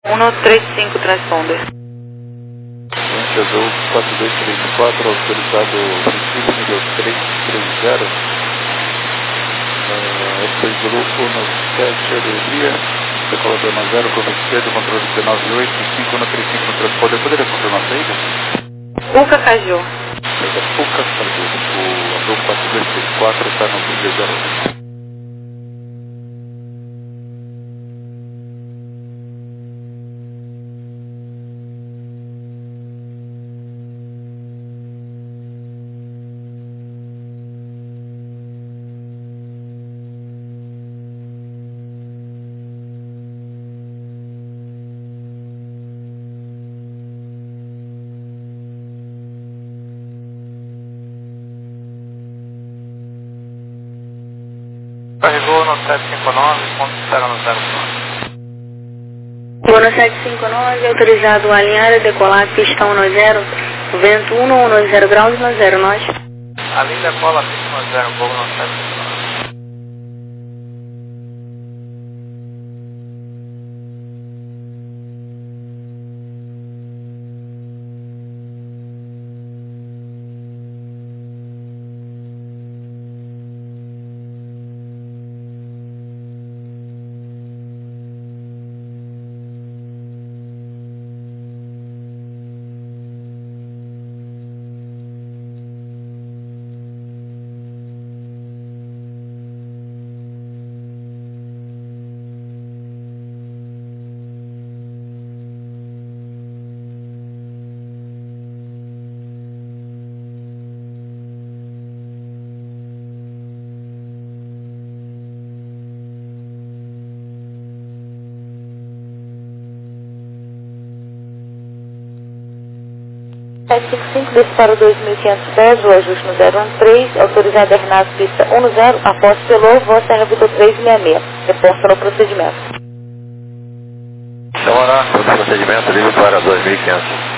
135 transponder. Frente azul 4234, autorizado princípio nível 330. F2 Zulu 17, alegria. Decolador 90, curva esquerda, controle 198, 5135 no transponder. Poderia confirmar a saída? Puca Caju. Saída Puca Caju. O azul 4234 está no 308. Carregou no 759, ponto espera no 09. Voo no 759, autorizado a alinhar e decolar pista 190, vento 110 graus no 0 nós. A linha decola pista no 0, voo no 759. Desse para 2.500 pés, o ajuste no 013, autorizado a Renato pista 10, após pelo vossa Rebuta 366. Reposta no procedimento. Camará, todo procedimento livre para 2500.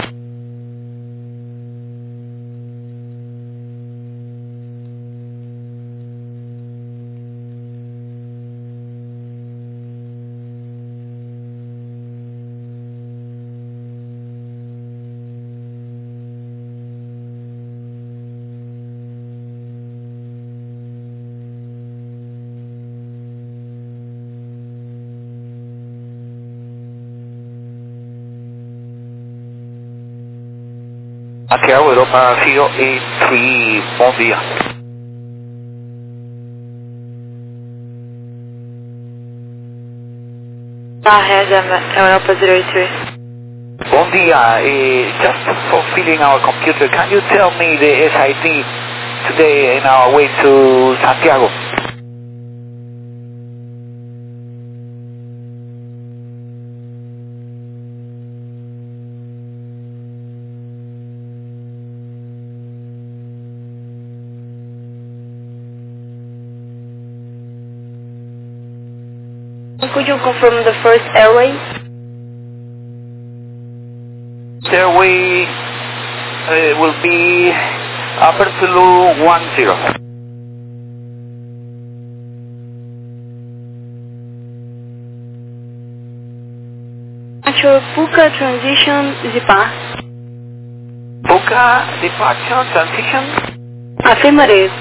Aqui é o Europa Fio E3, bom dia. Ahead Europa 03. Bom dia, just for filling our computer, can you tell me the SID today in our way to Santiago? Could you confirm the first airway? Airway will be Upper Tulu 10. Actual Puca transition Zipar. Puca departure transition? Affirmative.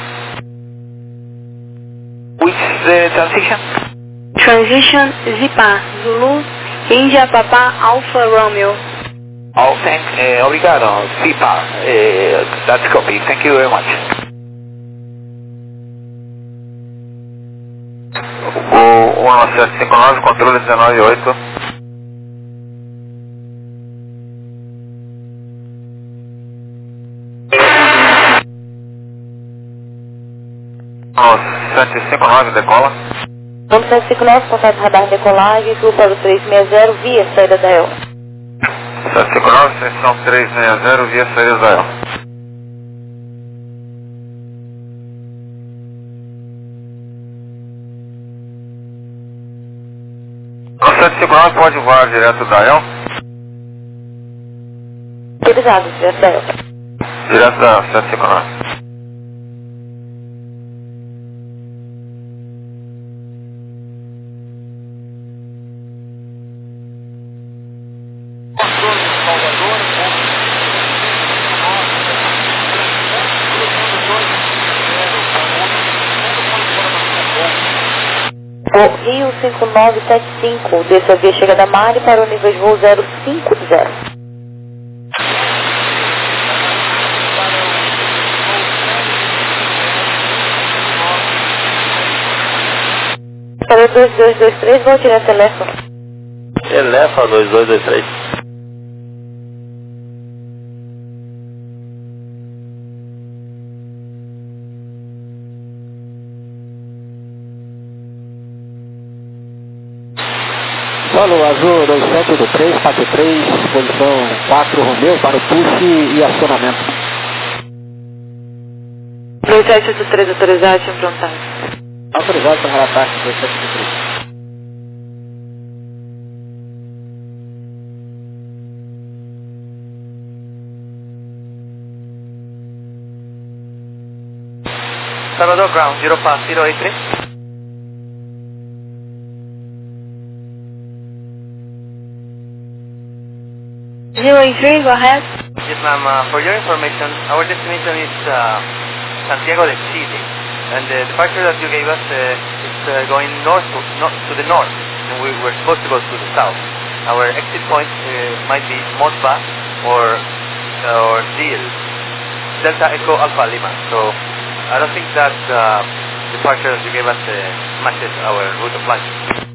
Which transition? Transition Zipar. Zulu, India Papa Alpha Romeo. Oh, obrigado, Zipa. That's copy. Thank you very much. O 1759, controle 198. O 759, decola. 759, contato radar decolagem, sul para o 360, via saída da EL. 759, extensão 360, via saída da EL. O 759 pode voar direto da EL? Autorizado, direto da EL. Direto da 759. Voo Rio 5975, desça via chegada Mari para o nível de voo 050. Para 2223, vou tirar telefone. Telefa 2223. Solo Azul 2783, parte 3, posição 4 Romeu para o push e acionamento. 2783 autorizado, tinha pronto. Autorizado para ataque 2783. Salvador Ground, 0 pass 083. 083, go ahead. Yes, ma'am. For your information, our destination is Santiago de Chile, and the departure that you gave us is going to the north, and we were supposed to go to the south. Our exit point might be Mosba or Deal, Delta Echo Alpha Lima. So I don't think that departure that you gave us matches our route of flight.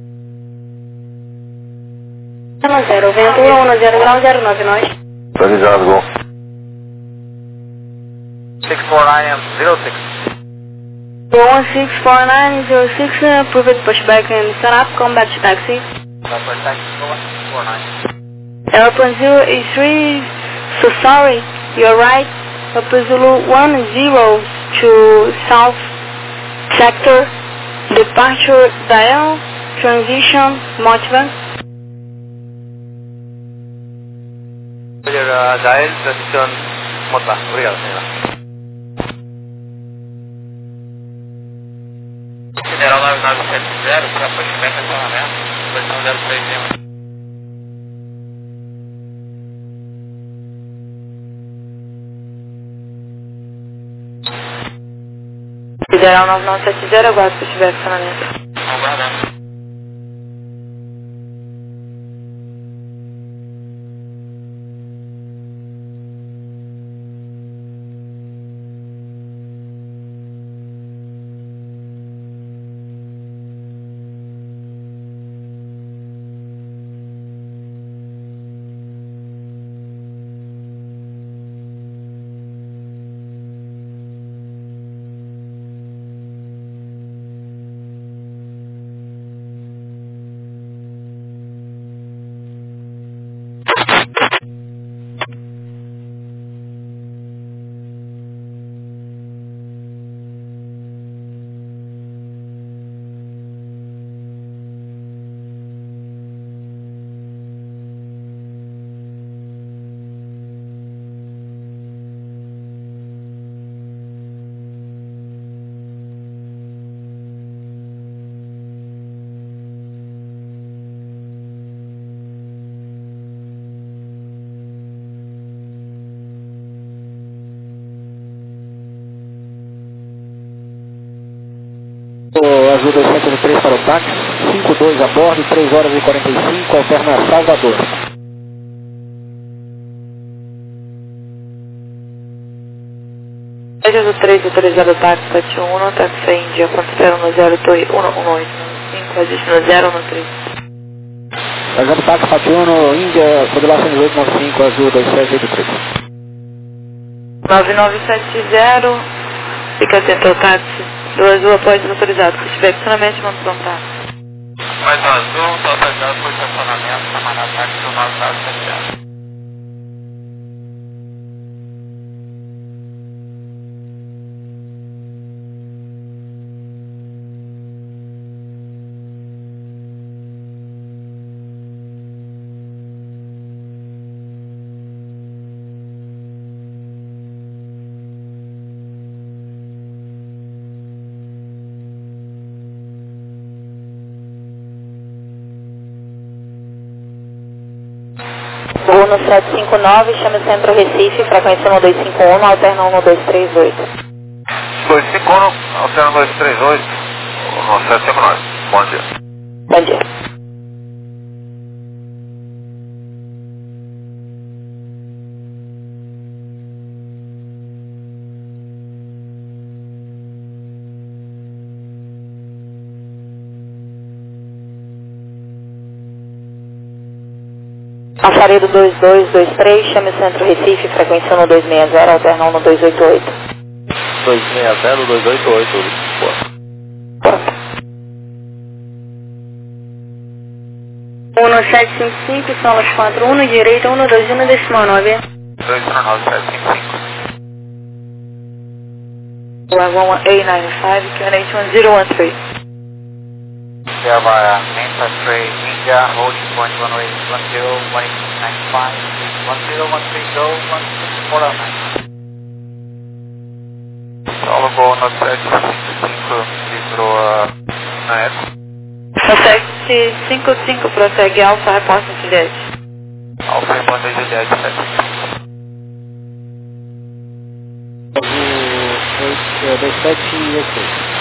0, Ventura 10 grau 09, nós. Autorizado, gol. 64906. 164906, private pushback and set up, come back to taxi. Airplane 083, so sorry, you're right. Airplane Zulu 10 to south sector, departure dial, transition, Motivan. Dial, transition, Mosba. Obrigado, señora. General 9970, para pushback and acionamento, posição 031. Federal 9970, aguardo se tiver acionamento. Aguardando. Azul 2783 para o táxi, 52 a bordo, 3 horas e 45, alterna Salvador. Azul 3 autorizado táxi 71, táxi Índia, ponto 010, torre 118, 5, existe no 013. Azul táxi 71, Índia, modulação 1895, Azul 2783. 9970, fica atento ao táxi. Do Azul após autorizado, se tiver acionamento, manda prontar. Mais Azul, está autorizado por estacionamento, camarada táxi do 9970. Voo no 759, chama Centro Recife, frequência 1251, alterna 11238. 251, alterna 238, no 759. Bom dia. Bom dia. Alfaredo 2223, chame o Centro Recife, frequência 1260, alterna 1288. 260, 2288, Lisboa. 1755, são as 41, direita 121, decimal 9. 219755. Wagon A95, QNH 10113. Yeah, via main trade India, hold point 1810, 1895, 1013, 1649. Paulo Gol 9755, livro na época. 1755, prossegue Alfa, reporte Juliette. Alfa Repórter Juliette 75. 2786.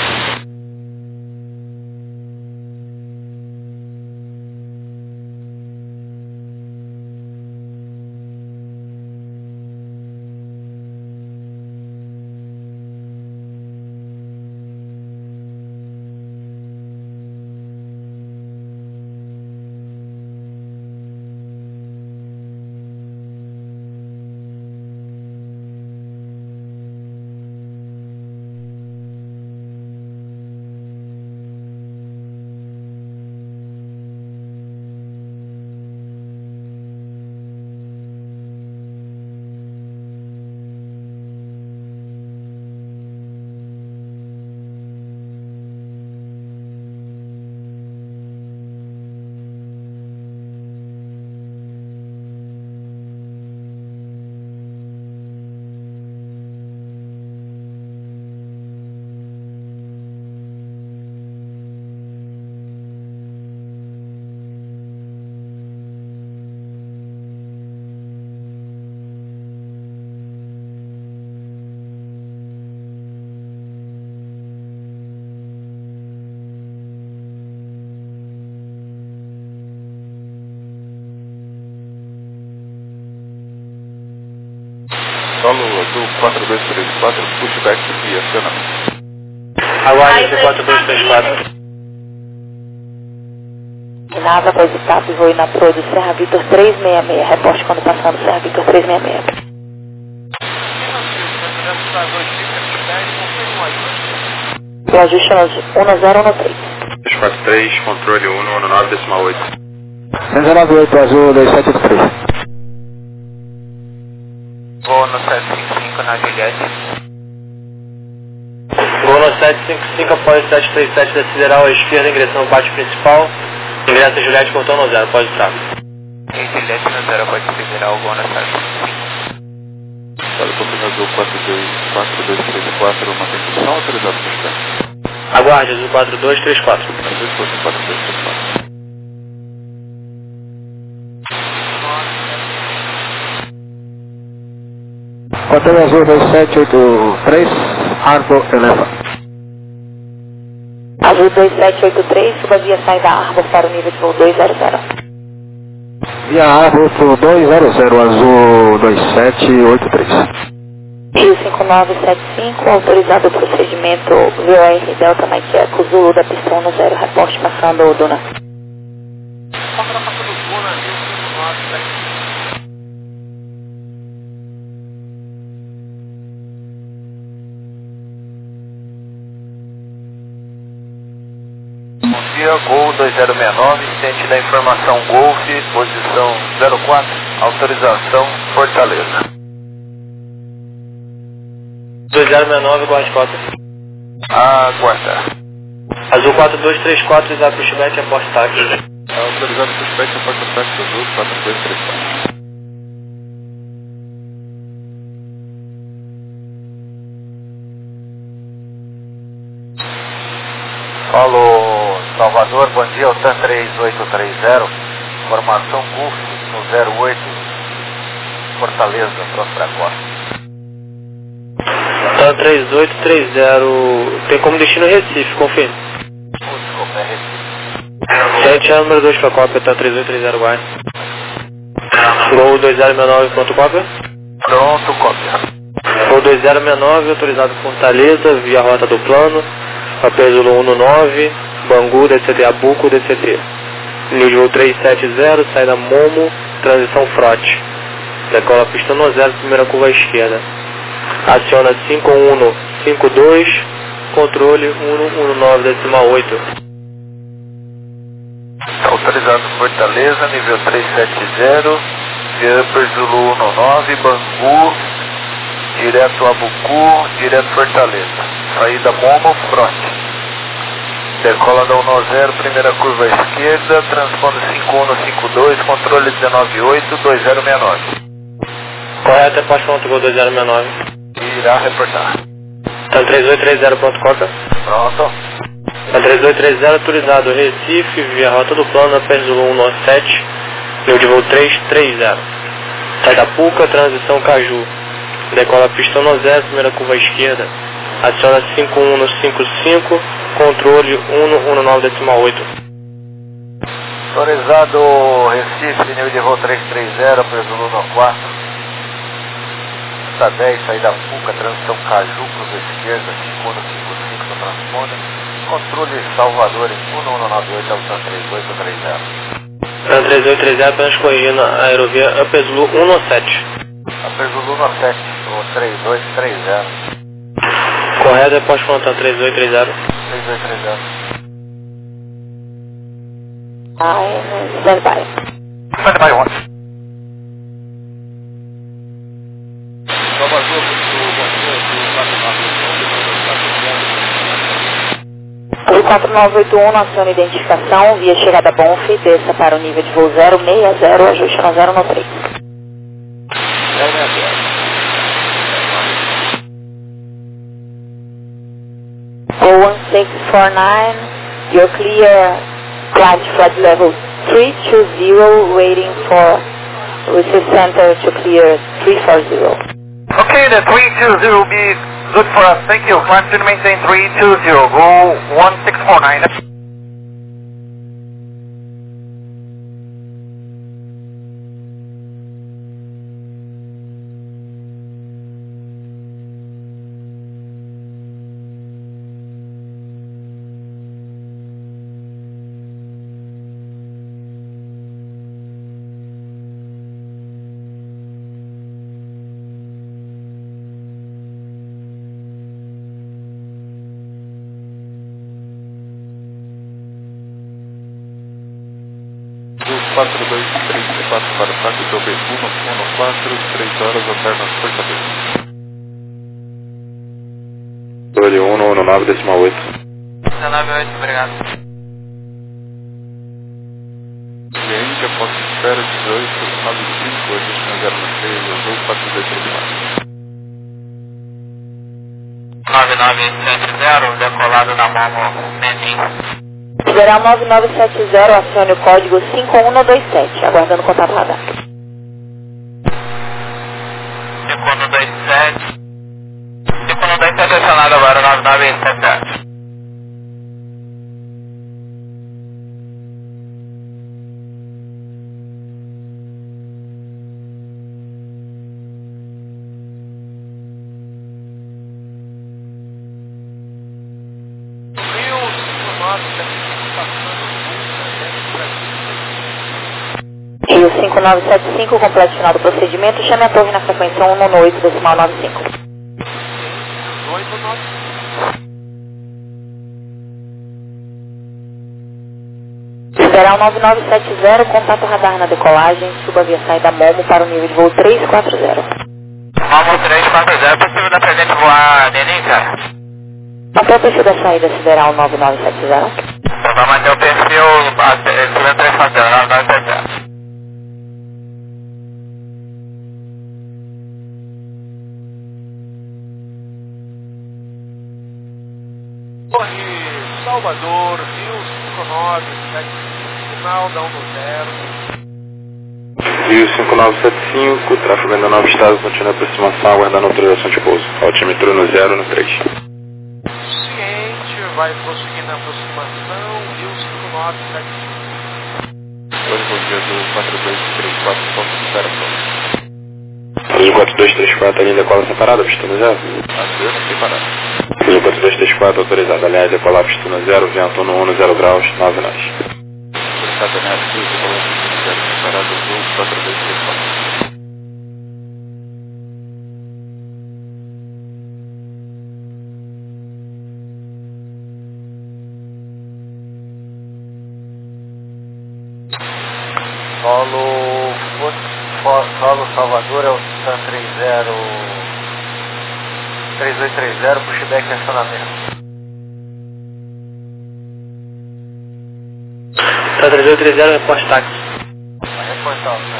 Solo azul 4234, pushback via Fernando. Aguarde 4234. Nada após o TAP, voo na Pro do Serra Vitor 366, reporte quando passando Serra Vitor 366. O ajuste 1013. 243, controle 119,8. 198, azul 2783. Vou no 755 na Juliette. Vou no 755 após 737 da Sideral à esquerda, ingressando no pátio principal. Ingressa Juliette, portão no 0, pode estar. Em Juliette no 0, pode federal, vou no 755. Para o Topinho Azul 4234, manutenção autorizado por pushback. Aguarde, azul 4234. Azul 4234. Hotel Azul 2783, Arbor eleva. Azul 2783, suba via saída Arbor para o nível de voo 200. Via Arbor 200, azul 2783. Rio 5975, autorizado o procedimento VOR Delta Mike Eco Zulu da pistão no 0, reporte passando o Duna. Gol 2069, ciente da informação Golf, posição 04, autorização Fortaleza. 2069, guarde cota. Aguardar. Azul 4234, exato pushback, aporte táxi. Autorizado pushback, aporta táxi azul 4234. Falou Salvador, bom dia, o TAN 3830, formação Golf no 08, Fortaleza, próxima costa. TAN 3830, tem como destino Recife, confirme. Desculpa, é Recife. Corrente é número 2 para cópia, tá 3830 Guai. Gol 2069, pronto cópia? Pronto, cópia. Gol 2069, autorizado Fortaleza, via rota do plano, Apesolo 19, Bangu, DCT Abuco, DCT. Nível 370, saída Momo, transição Frote. Decola pista no 0, primeira curva à esquerda. Aciona 5152, controle 119,8. Autorizado Fortaleza, nível 370, via Upper Zulu 19, Bangu, direto Abucu, direto Fortaleza. Saída Momo, Frote. Decola da 10, primeira curva à esquerda, transponder 5152, controle 198, 2069. Correto, é pós pronto, gol 2069. Irá reportar. Tá 3830, pronto cópia? Pronto. Tá 3830, autorizado Recife, via rota do plano, Apesolo 197, nível de voo 330. Saída Puca, transição Caju. Decola pista no 0, primeira curva à esquerda. Aciona 5155, controle 119,8. Autorizado Recife, nível de voo 330, Apesolo 14. Pista 10, saída Puca, transição Caju, cruz esquerda, 5155 no transponder. Controle Salvador em 1198, altura 3830. 3830, apenas corrigindo a aerovia Apesolo 197. Apesolo 17, o 3230. Correto, é pós-frontal 3830. 3230. Stand by. Stand by 1. Salvador, Oi, 4981, aciona identificação, via chegada Bonf, desça para o nível de voo 060, ajuste na 013. 01649, you're clear, flight flight level 320, waiting for receive center to clear 340. Okay, the 320 will be good for us. Thank you. Climb to maintain 320. Go 1649. Dos 4234 para o táxi do B114, 3 horas, alterna Fortaleza. Controle 119,8. 198, obrigado. Cliente, após espera 1895, ajuste na 096, azul 4234. 9970, decolado na Momo, Menin. Federal 9970, acione o código 5127, aguardando contato radar. 5127. 5127 acionado agora, 9970. Rio 5975, completo final do procedimento, chame a torre na frequência 118,95. Federal 9970, contato radar na decolagem, suba via saída Momo para o nível de voo 340. Momo 340, possível da presente voar Nenim, cara? Até o perfil da saída Federal 9970. Então vai manter o perfil, subindo 340, 9970. Salvador, Rio 5975, final da 10. Rio 5975, tráfego ainda 9 estado, continua a aproximação, aguardando autorização de pouso. Altimetria no 0 no 3. Ciente, vai prosseguir na aproximação, Rio 5975. Oi, bom dia do 4234, ponto de separação. Linha 4234, a linha decola separada, pistona 0. Aceso separado. Linha 4234, autorizada, aliás, decolar pistona 0, vento no 10 graus, 9 nós. Autorizada, aliás, decolar pistona 0, separado, azul, 4234. Solo Salvador é o Sun 3230, pushback e acionamento. Tá 3230, reporte táxi. Vai reportar o Sun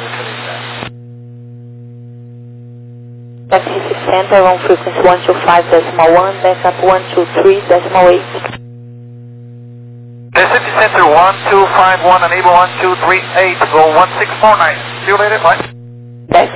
3230. Taxi Center on frequency 125.1, backup 123.8. City Center 1251, enable 1238, go 1649. See you later, bye. Back.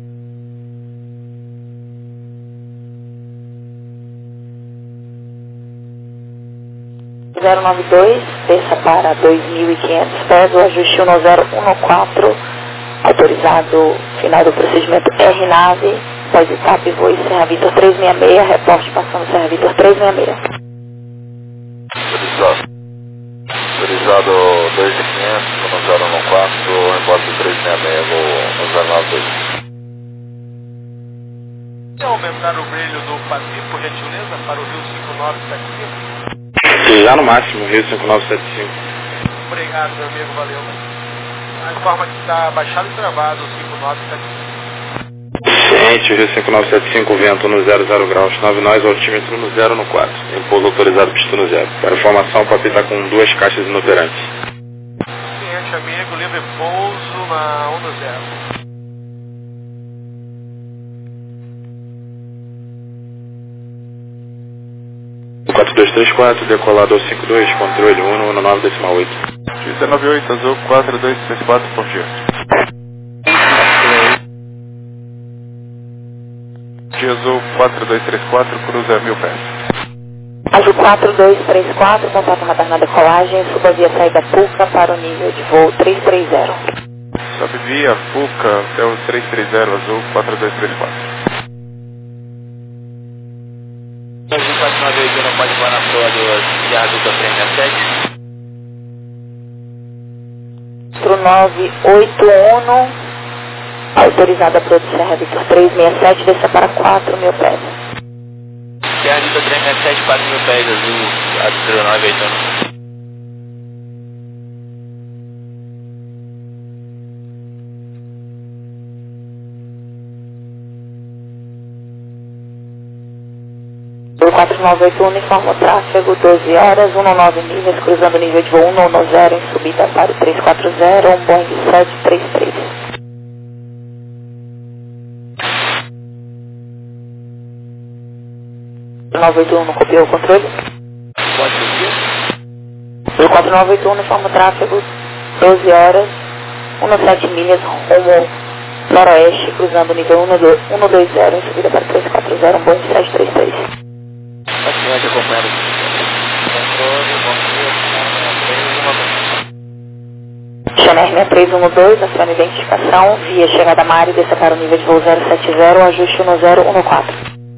(092), desça para 2.500 pés, o ajuste 1014, autorizado, final do procedimento R-Nave, pós-etapa voe Serra Vitor 366, reporte passando Serra Vitor 366. Autorizado 2500, no 014, reporte 366, vou no 092. Quer aumentar o brilho do Pati, por gentileza, para o Rio 5975? Já no máximo, Rio 5975. Obrigado, meu amigo, valeu. A informa que está baixado e travado o 5975. Ciente, Rio 5975, vento no 00 graus, 9 nós, altímetro no 0 no 4. Em pouso autorizado, pistona 0. Para informação, o papi está com 2 caixas inoperantes. Ciente, amigo, livre pouso na 10. 4234, decolado ao 52, controle 119.8. 198, azul 4234, bom dia. Dia azul 4234, cruza 1000 pés. Azul 4234, contato materna decolagem, suba via saída PUCA para o nível de voo 330. Sobe via PUCA até o 330, azul 4234. Mais uma vez, eu não pode voar na proa do Sierra Vitor 367. 981, autorizada para o Serra Vitor 367, desça para 4.000 pés. Sierra Vitor 367, 4.000 pés, azul, a 0981. O 4981 informa o tráfego 12 horas, 19 milhas, cruzando o nível de voo 110 em subida para o 340, um Boeing 733. O 4981 não copiou o controle? Pode seguir? O 4981 informa o tráfego 12 horas, 17 milhas, rumo noroeste, cruzando o nível 120 em subida para o 340, um Boeing 733. Paciente acompanhando o controle, bom dia, Chanel 6312, aciona identificação, via chegada Mário, desça para o nível de voo 070, ajuste 1014.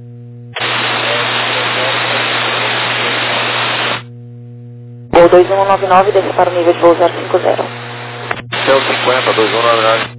Voo 2199, desça para o nível de voo 050. Céu 50, 2199.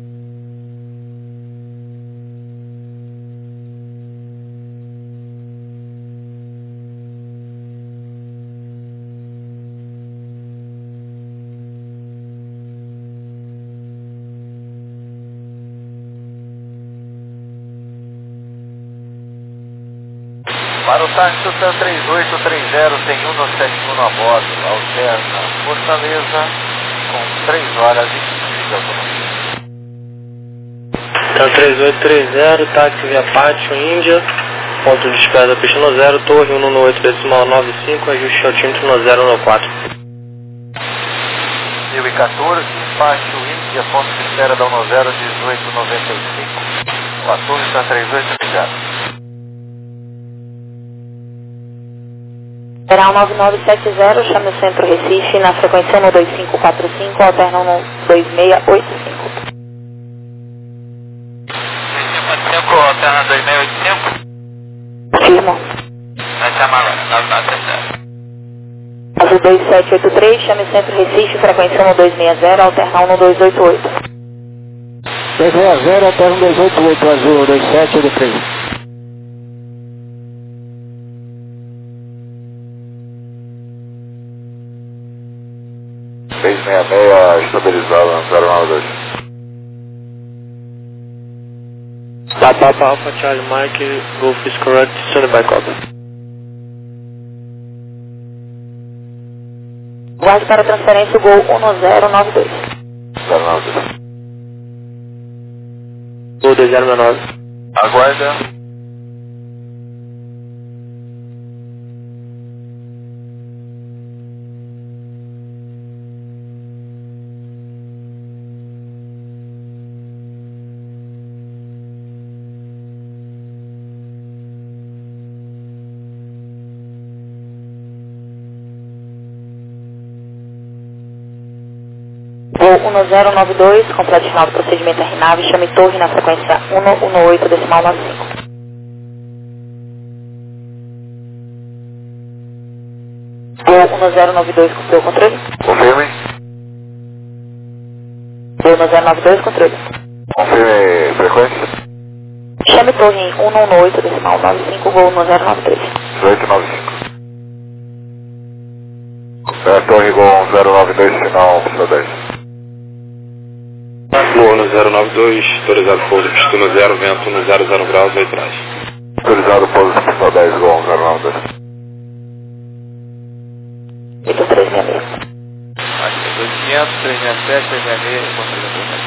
Para o táxi Sun 3830, tem 171 a bordo, alterna Fortaleza, com 3 horas e 15 de autonomia. Então 3830, táxi via Pátio, Índia, ponto de espera da pista no 0, torre 118.95, ajuste altímetro no 014. 1014, despacho Índia, ponto de espera da 10 1895. A torre Sun 3830. Geral 9970, chame o centro Recife na frequência 12545, alterna 12685. 25, alterna 2685? Firmo. Vai chamar agora, 9970. Azul 2783, chame o centro Recife, frequência 1260, alterna 1288. 260, alterna 288, Azul 2783. 666 estabilizado na 092. Papa Alpha Charlie Mike, Golf is correct, stand by copy. Guarde para transferência o Gol 1092. 092. Gol 2069. Aguarda. Gol 1092, completo final do procedimento RNAV, chame torre na frequência 118 decimal 95. Gol 1092, cumpriu o controle? Confirme. Gol 1092, controle. Confirme frequência. Chame torre em 118 decimal 95, Gol 1093. 1895. Torre Gol 092, sinal oficial 10. Gol 092, autorizado pouso pistona 0, vento no 00 graus aí atrás. Autorizado pouso pistona 10, Gol 092. Vitor 366. Acho que é 2500, 367, 366, controle.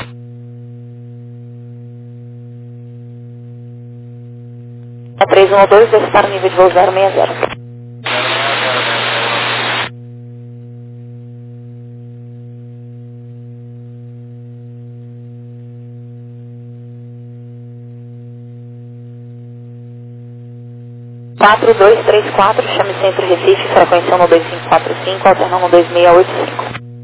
A 312, desce para o nível de voo 060. Quatro, 2, 3, 4, chame centro Recife, frequência 12545, alterna 12685.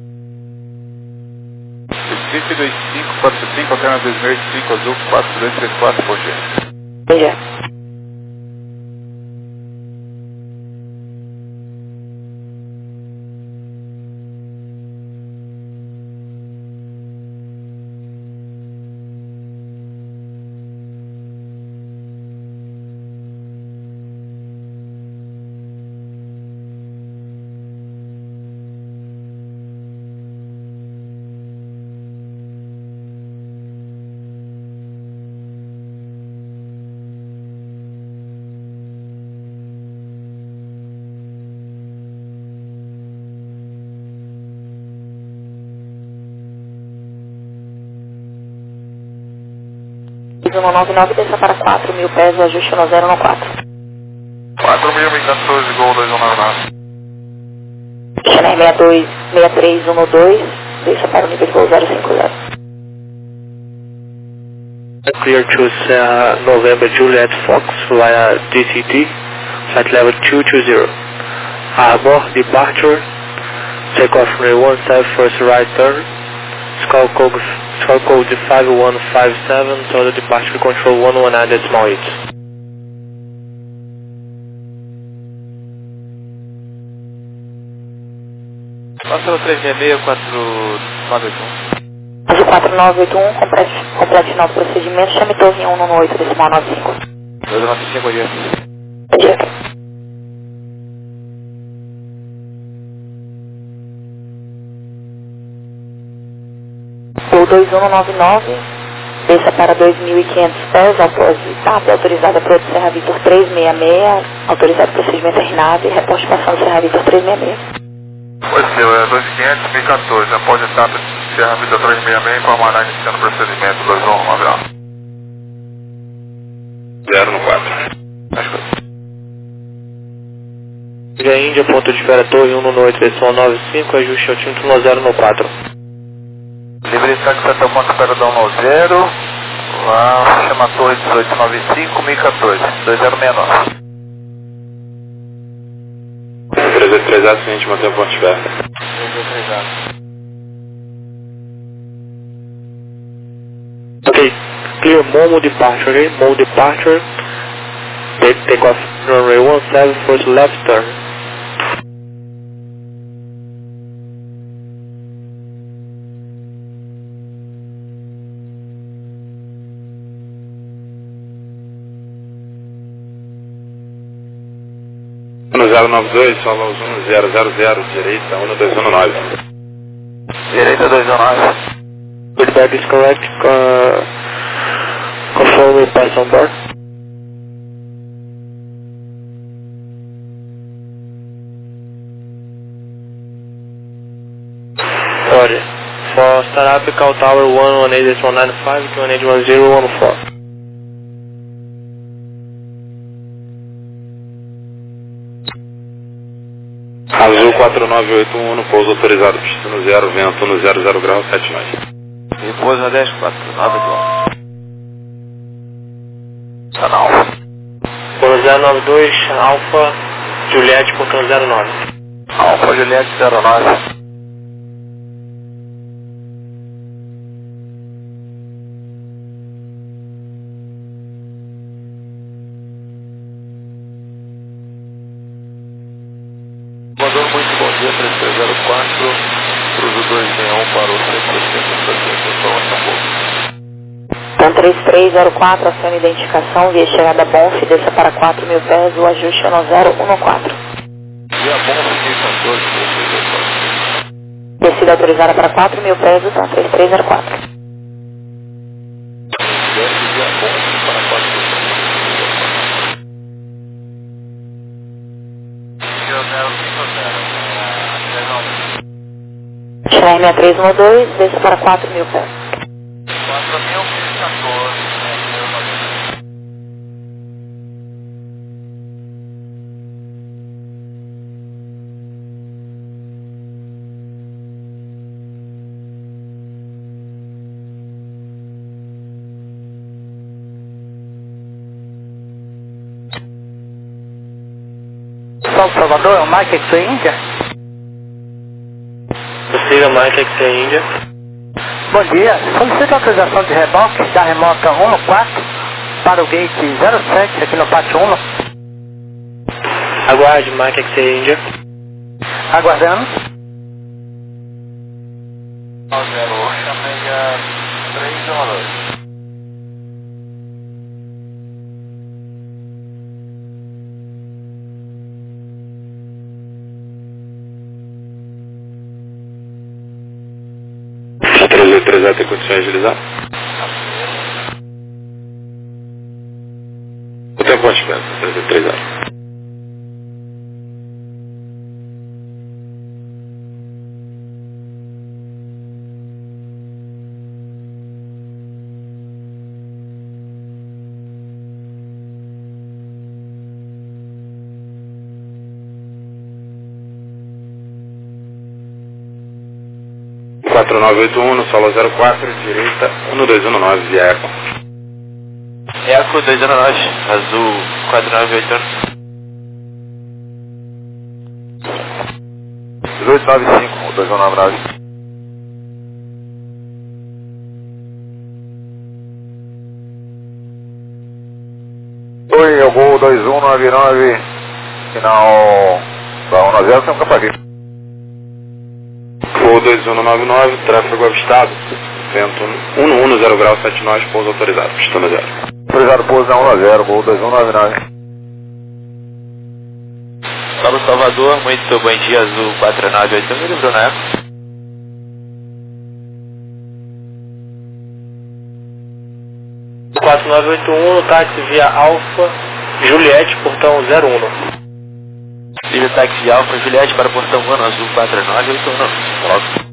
Recife 2545, alterna 2685, azul 4234, bom dia. Veja. Piso 199, desça para 4.000 pés, o ajuste no 014. 4.014, Gol 2199. Chame 6312, desça para o nível de voo 050. Clear to Serra November Juliet Fox via DCT, flight level 220. Harbor, departure, takeoff runway 17, first right turn, score code 5157, total departure control 119.8. Passa no 366, 4981. Azul 4981, complete final do procedimento, chame torre em 118 decimal 95. 295, bom dia. Bom dia. Gol 2199, desça para 2.500 pés, após etapa, autorizada para o Serra Vitor 366, autorizado procedimento RNAV, reporte passando Serra Vitor 366. Oi, seu, é 2500, 1014, após etapa Serra Vitor 366, informará iniciando o procedimento 2199. 014. Via Índia, ponto de espera torre 118, versão 95, ajuste altímetro no 014. Livre taxi até o ponto de espera da 190, lá chama a torre 1895, 1014, 2069. 230, seguinte, mantém o ponto de espera. 230. Ok, clear Momo departure, okay? Momo departure. Take off runway 17 for left turn. No 092, solo os 1000, direita 1219. Direita 219. Feedback is correct. Confirm we pass on board. Sorry. For startup, call tower 118.195 to 181.014. Azul 4981, no pouso autorizado, pista no 0, vento no 00 grau, 7 nós. E pouso na 1049 km. Canal. Por 092, Alfa, Juliette, portão 09. Alfa Juliette 09. Mandou muito bom dia, 3304, cruzo 261 para o 160, informação pouco. Então 3304, acione identificação, via chegada Bonf, desça para 4.000 pés, o ajuste é no 014. Via Bonf, 14, 3304. Descida autorizada para 4.000 pés, então 3304. Desce via Bonf para 4.000. China 6312, desça para 4.000 pés. 4.014. São Salvador, é o Mike X-Ray Índia. Prossiga Mike X-Ray Índia. Bom dia, solicito autorização de reboque da remota 14 para o gate 07 aqui no pátio 1. Aguarde Mike X-Ray Índia. Aguardando. 312. Pista 380 tem condições de agilizar? O tempo pode esperar, 330. Quatro 981 no solo 04, direita 1219 via Eco. Eco 219, azul 4981. 1895, 219. Oi, eu vou 2199, final da 10, tem um capaguete. Voo 2199, tráfego avistado, vento 110 grau, 7 nós, pouso autorizado, pista no 0. Autorizado, pouso na 10, voo 2199. Salve Salvador, muito bom dia, azul 4981, me lembrou, né? O 4981, táxi via Alfa, Juliette, portão 01. Livre táxi Alfa Juliette para portão 1, azul 4981. Logo.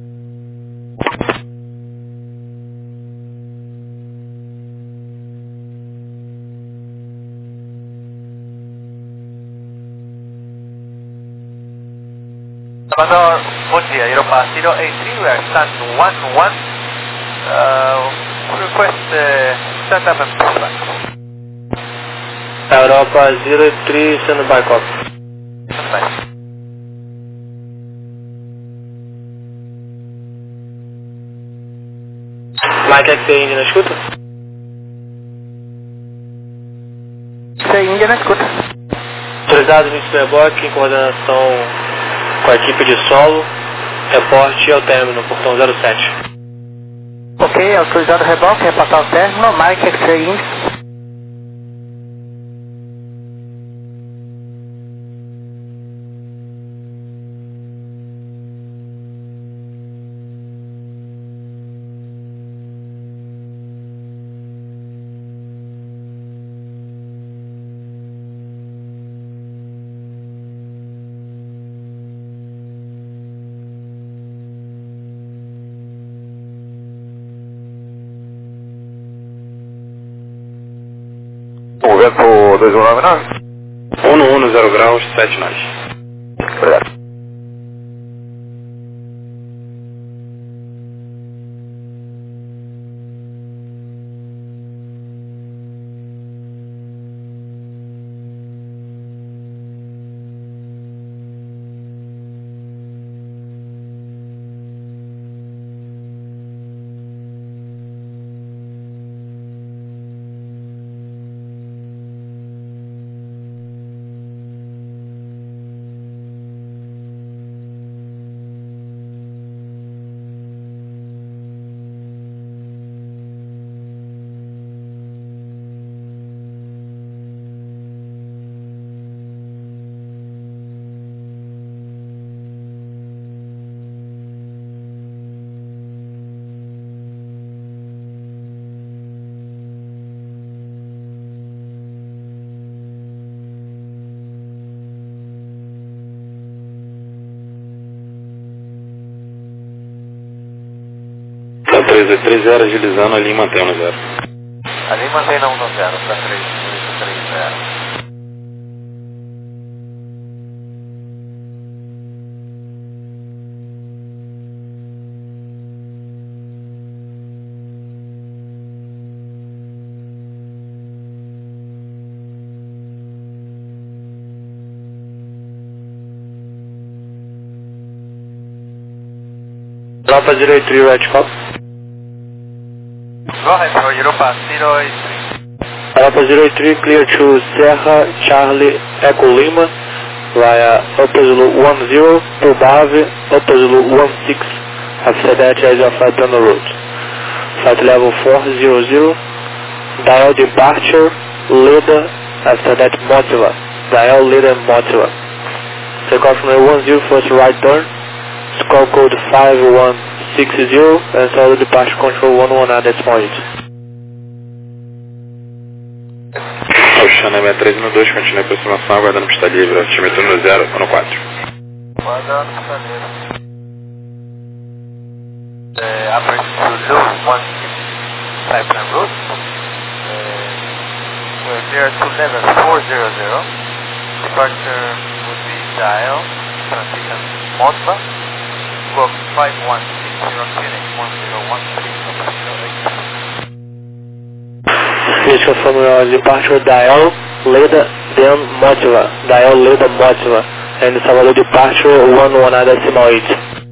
Salvador, bom dia, Europa 083, we are standing 11. Request setup and pullback. Europa 03, sendo by copy. Mike XC Indy na escuta? XC Indy na escuta. Autorizado início do reboque em coordenação com a equipe de solo. Reporte ao término, portão 07. Ok, autorizado o reboque, repassar o término, Mike XC Indy. Vento 2199. 110 graus, 7 nós. Obrigado. Tá 330 agilizando ali e mantém no 0. Ali mantém na 1 no 0, tá 330. Tropa 083 Red Cop. Go ahead, bro, Europa 083. Tropa 083 clear to Serra Charlie Echo Lima via Upper Zulu 10 to Bave, Upper Zulu 16. After that as your flight on the road. Flight level 400, dial departure, leader, after that Motiva, dial leader Motiva. Take off from 10 first right turn. Score code 5160 and solid departure control 11 decimal 8. Oceana 6312, continue a aproximação, aguardando pista livre, altímetro no 0, 14. Aguardando pista livre. Approach to Loop 16, pipeline route. We're clear to level 400. Departure would be dial, transition Montba. Squawk 5160, Phoenix 1013, This confirm departure dial leader then Motiva, dial leader Motiva, and Salvador departure 11 decimal 8.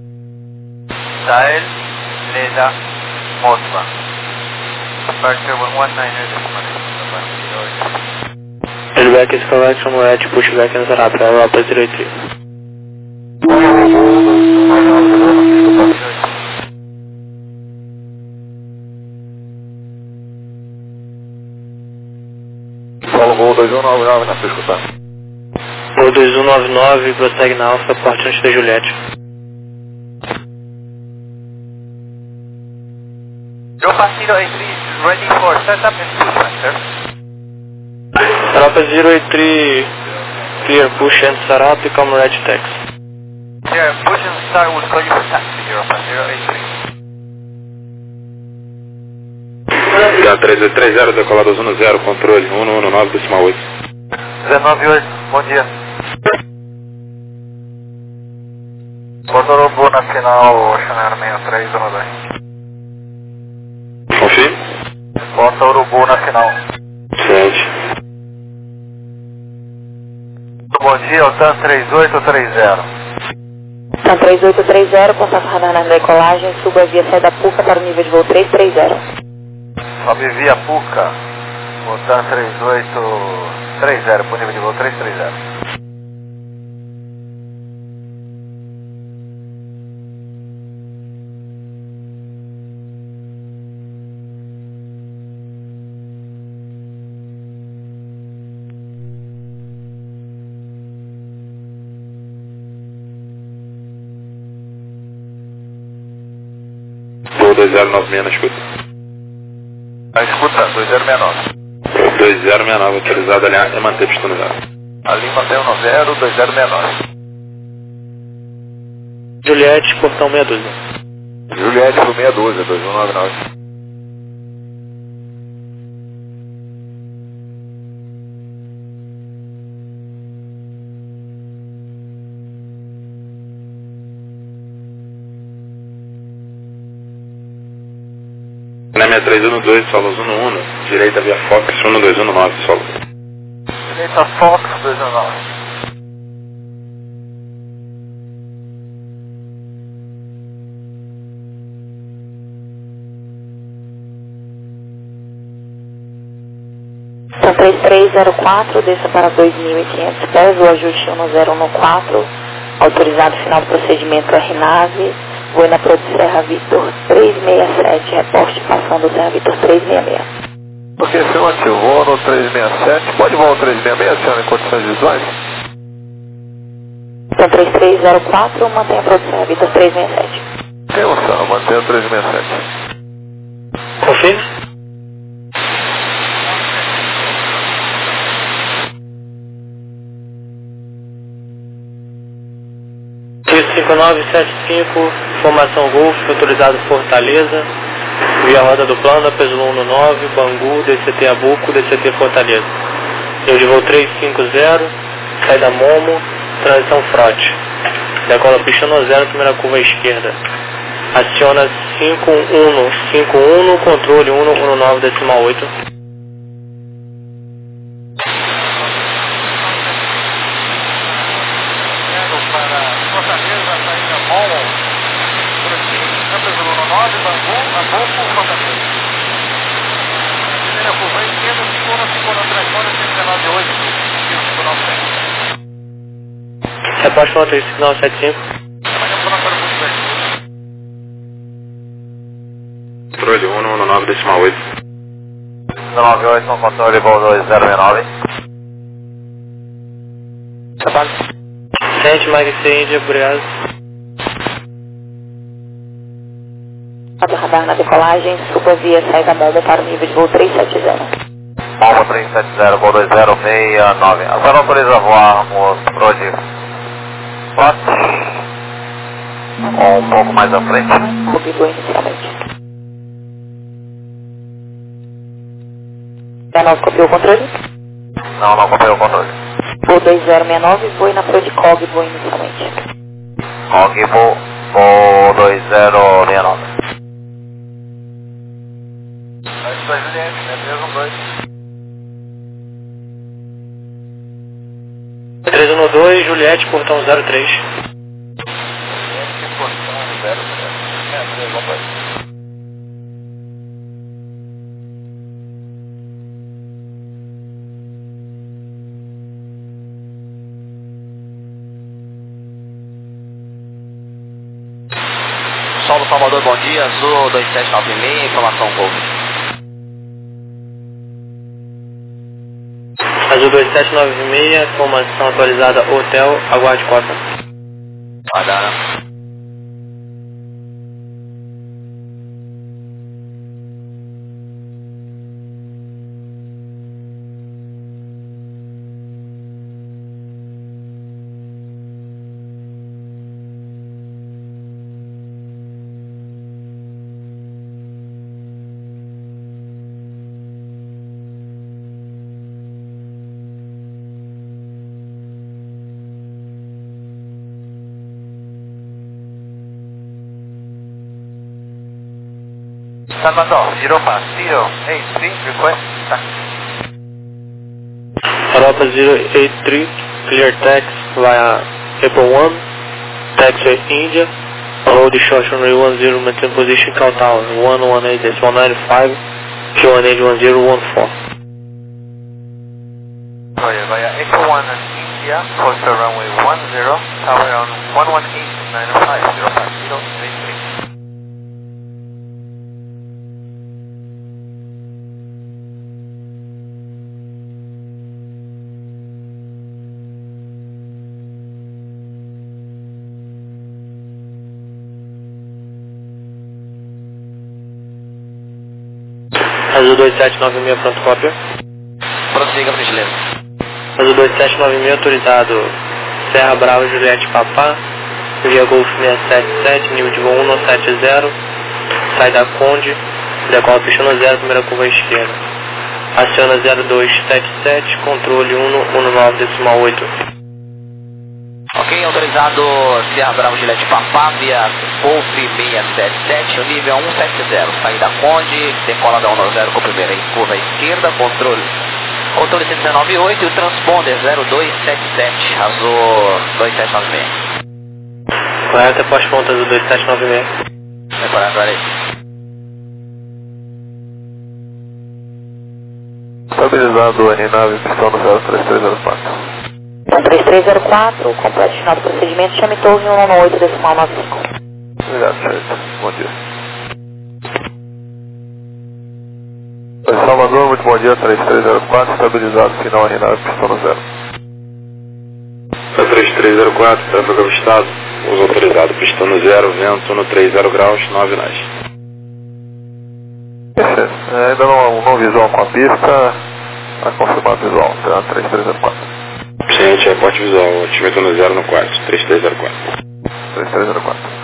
Dial leader Motiva. Departure 19 decimal 8. Pushback is correct from where to pushback and Sarap, Europa 083. Paulo Gol 2199, na sua escuta. Gol 2199, prossegue na Alfa, porte antes da Juliette. Europa 083 is ready for setup and pushback, sir. Europa 083, clear push and Sarap, come red text. Here, push and start will call you for taxi, Europa 083. Já 330, decolado 10, controle 119 decimal 8. 198, bom dia. Porto Urubu Nacional, Oceanar 6312. Confirme? Porto Urubu Nacional. 7. Bom dia, OTAN 3830. Tá Então 3830, contato radar na decolagem, suba via saída PUCA para o nível de voo 330. Sobe via PUCA, voltando 3830 para o nível de voo 330. Voo 2096 na escuta. A escuta, 2069. 2069, autorizado a manter pista no zero. A Lima 10 2069. Juliette, portão 612. Juliette pro 612, 2199. Na 6312, solos 11, direita via Fox 1219, solo. Direita Fox 219. Então 3304, desça para 2.500 pés, o ajuste 1014, autorizado final do procedimento RNAVE, voo na Pro de Serra Vitor 367, reporte passando Serra Vitor 366. Porque senhor ativou no 367, pode voar o 366, senhor, em condições visuais? Então 3304, mantenha a Pro de Serra Vitor 367. Tem noção, mantenha o 367. Confirme. Rio 5975, formação Golf, autorizado Fortaleza, via roda do plano, peso 119, Bangu, DCT Abuco, DCT Fortaleza. Eu de voo 350, saída Momo, transição Frote. Decola pista no zero, primeira curva à esquerda. Aciona 5151, controle 119,8. Reposte para 3975. Controle 119,8. 98 no controle voo 2069. Trabalho. Sente, Magicê, Índia, obrigado. Radar na decolagem, suba via saída Momo para o nível de voo 370. Momo 370, voo 2069. A senhora autoriza voarmos pro de Fox, ou um pouco mais à frente. Comigo inicialmente. 69 copiou o controle? Não, não comprei o controle. Voo 2069, voe na Pro de COG, voe inicialmente. COG voo 2069. É 312, Juliette, portão 03. Solo Salvador, bom dia, Azul 2796, informação Golf. Azul 2796, formação atualizada Hotel, aguarde cota. Guardar. Salvador, 08083, request taxi. Europa 083, clear tax via Apple One, Taxi India, hold short runway 10, maintain position, count tower 118.195, Q181014. Roger, via Echo 1 and India, postal runway 10, tower on 118.9505033. Azul 2796, pronto, cópia. Prossiga, por gentileza. Azul 2796, autorizado Serra Brava, Juliette Papá, via Golf 677, nível de voo 170, sai da Conde, decola pista no 0, primeira curva à esquerda. Aciona 0277, controle 119.8. Ok, autorizado Serra Bravo Juliette Papá via Golf 677, o nível 170, saída Conde, decola da 10 com primeira em curva à esquerda, controle 119.8 e o transponder 0277, Azul 2796. Correto, é pós-ponta Azul 2796. Decorado, olha aí. Estabilizado Aeronave, pistão no 03304. 3304, completo final do procedimento, chame torre 118.95. Obrigado, certo. Bom dia. Oi, Salvador, muito bom dia, 3304, estabilizado, final Aeronave, pistão no 0. 3304, tráfego avistado, uso autorizado, pistão no 0, vento no 30 graus, 9 nós. Ainda não visual com a pista, vai confirmar visual, tá? 3304. Gente, reporte visual, ativamento no 0 no 4, 3304. 3304.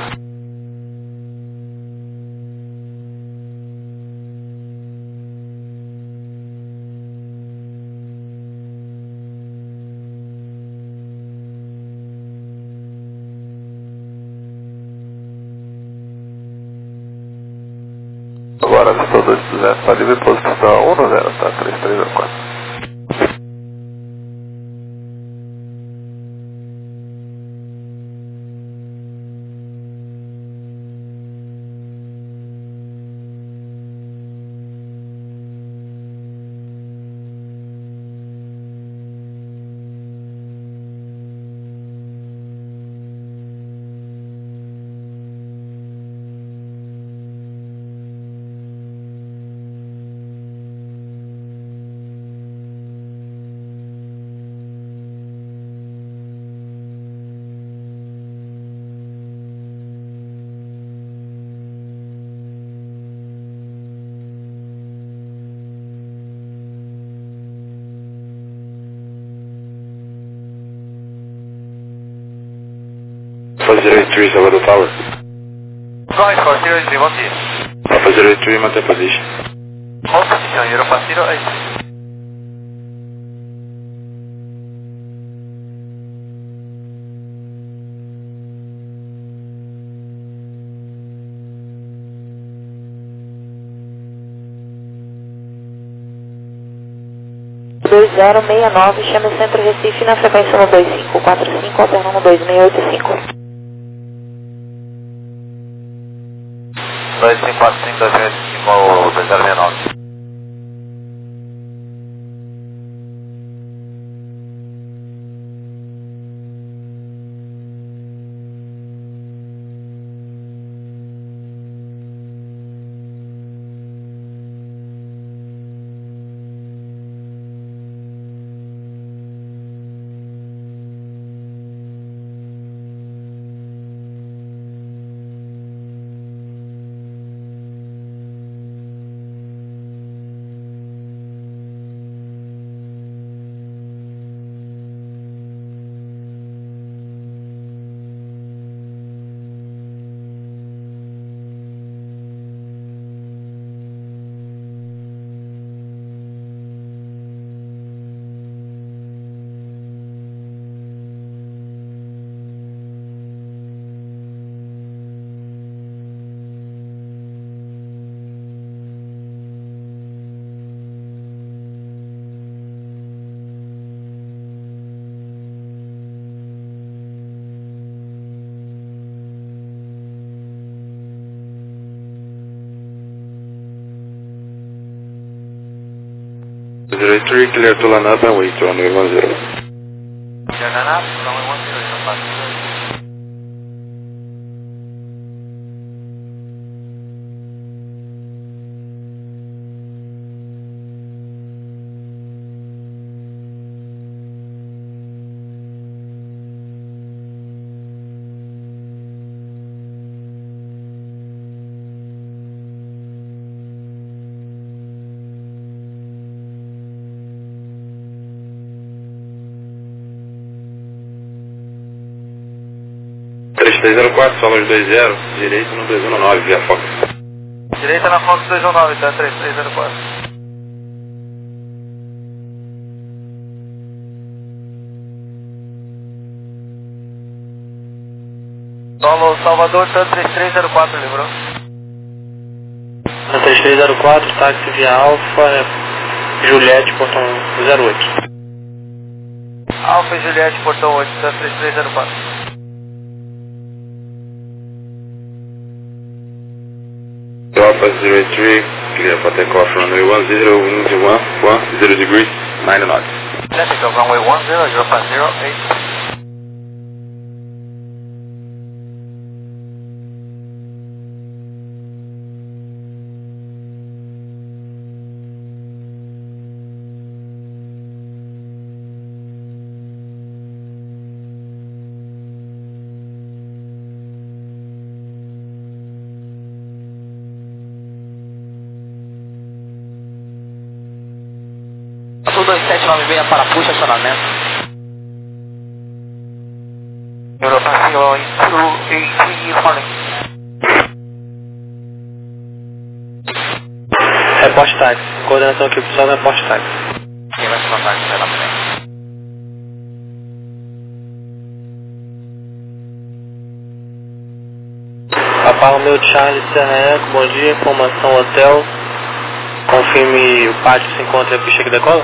Agora, pistão 200, está livre, posição 1 no 0, tá? 3304. Fazer 03, Salvador Tower. Noise for 03, bom dia. Fazer 03, manter position. Hold position, Europa 08. (2069), chame o Centro Recife na frequência no 2545, alternando no 2685. 2545, 2085, 2069. 083, clear to line up and wait, runway 10. Clear line up, runway 10, aeropassing. 3304, solo 20, direito no 219, via Fox. Direita na Fox 219, tá? 3304. Solo Salvador, tá? 3304, lembrou? 3304, táxi via Alfa, Juliette, portão 08. Alfa e Juliette, portão 8, tá? 3304. Alpha 03, clear for takeoff runway 10, 0 degrees, 9 knots. Takeoff runway 10, 050, 8. Sul 2796 para puxa, acionamento. Aeropassing going 283 Hornet. Reporte táxi. Coordenação aqui pessoal, reporte táxi. Quem vai se mandar aqui na frente? Papa Romeo Charlie Serra Eco, bom dia, informação hotel. Confirme o pátio se encontra a pista que decola?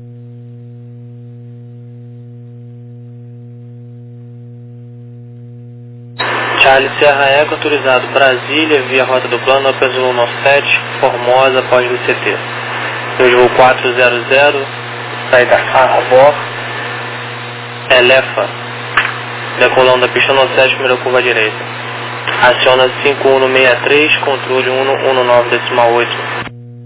Charlie Serra Eco, autorizado Brasília, via rota do plano, Peso 197, Formosa, após do CT. No voo 400, saída Arbor, Elefa, decolando da pista 97, primeira curva à direita. Aciona 5163, controle 119.8.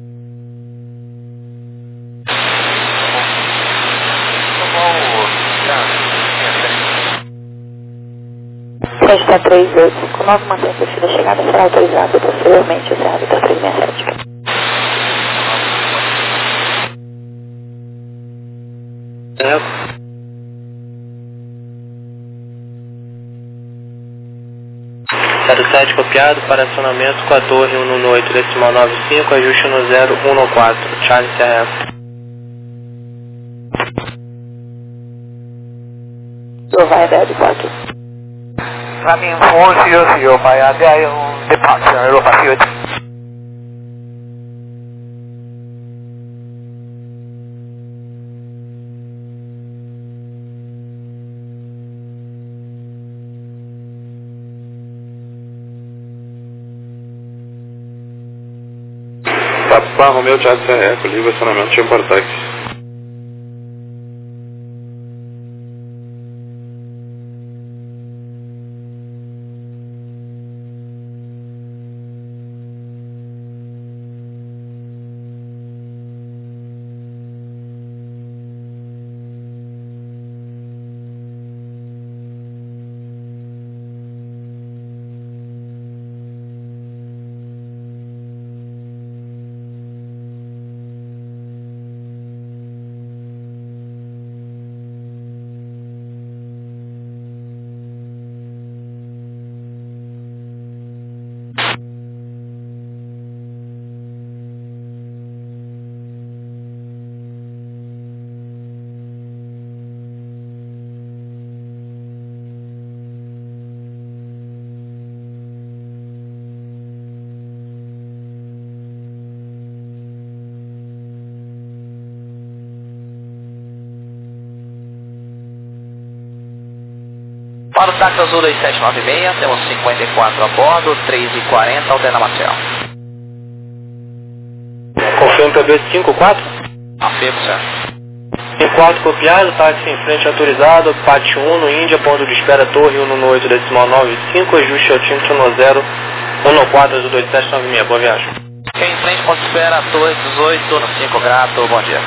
Está 3859, mantém a descida chegada, será autorizado posteriormente o Serra Vitor 367. É. 07 copiado para acionamento com a torre 118.95, ajuste no 014, Charlie Serra. Vai Bad 4. Climbing 400 by ADI departure, Aeropassing 8. Papa Romeo Charlie Serra Eco, livre acionamento, chama para o táxi. Para o táxi azul 2796, temos 54 a bordo, 3h40, altera material. Confirma para B54? tempo, certo? Em 4 copiado, táxi em frente autorizado, PAT 1 no Índia, ponto de espera Torre 118.95, ajuste altímetro no 0, 114 azul 2796, boa viagem. Em frente, ponto de espera, Torre 18, no 5, grato, bom dia.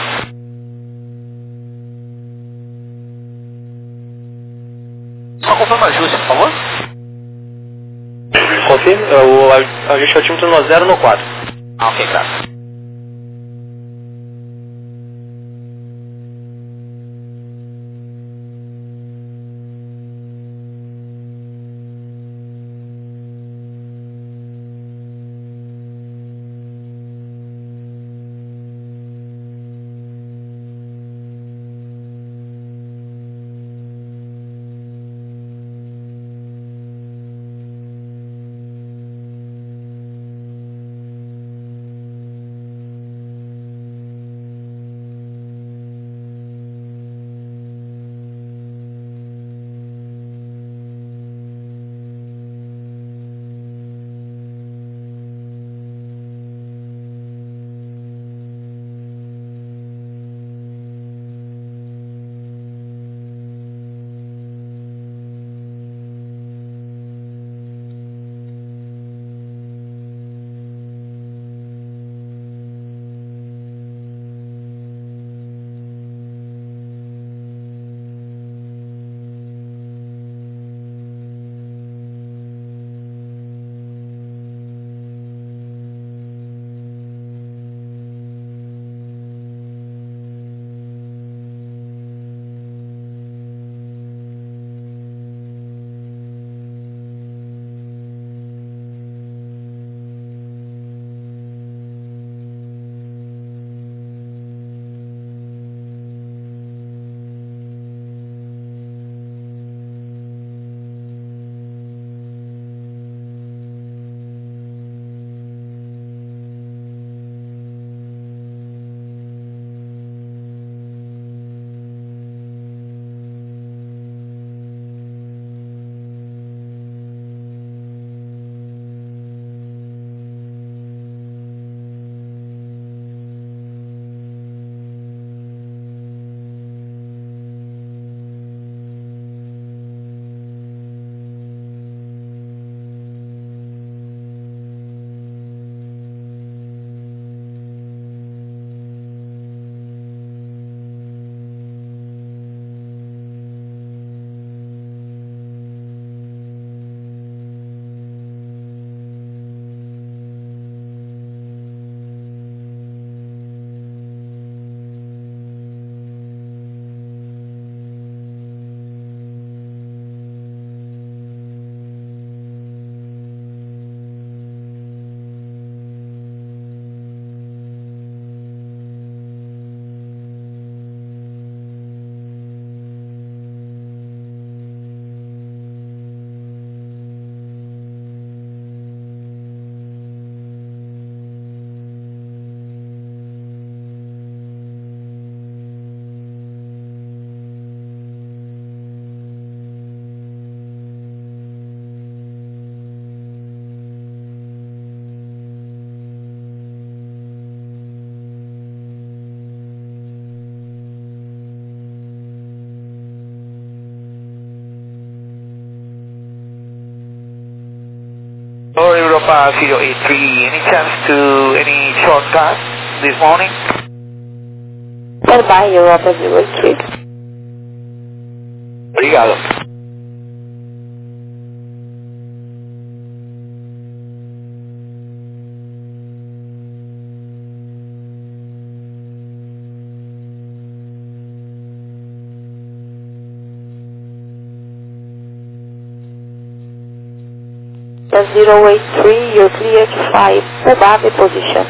Só confirma o ajuste, por favor. Confirme, o ajuste altímetro no 0, no 4. Ah, ok, grato. Or Europa 083, any chance to any shortcut this morning? Standby Europa 083. Obrigado. The 083, you're clear to fly Pubabe position.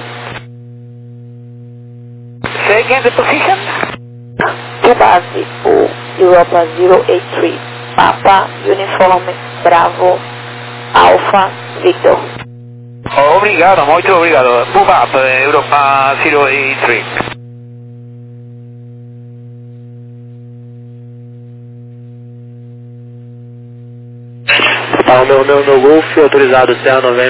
Say again the position? Pubabe, Europa 083. Papa, Uniforme, Bravo, Alpha, Victor. Oh, obrigado, muito obrigado. Move up, Europa 083. Tá, o meu Golf autorizado CA90.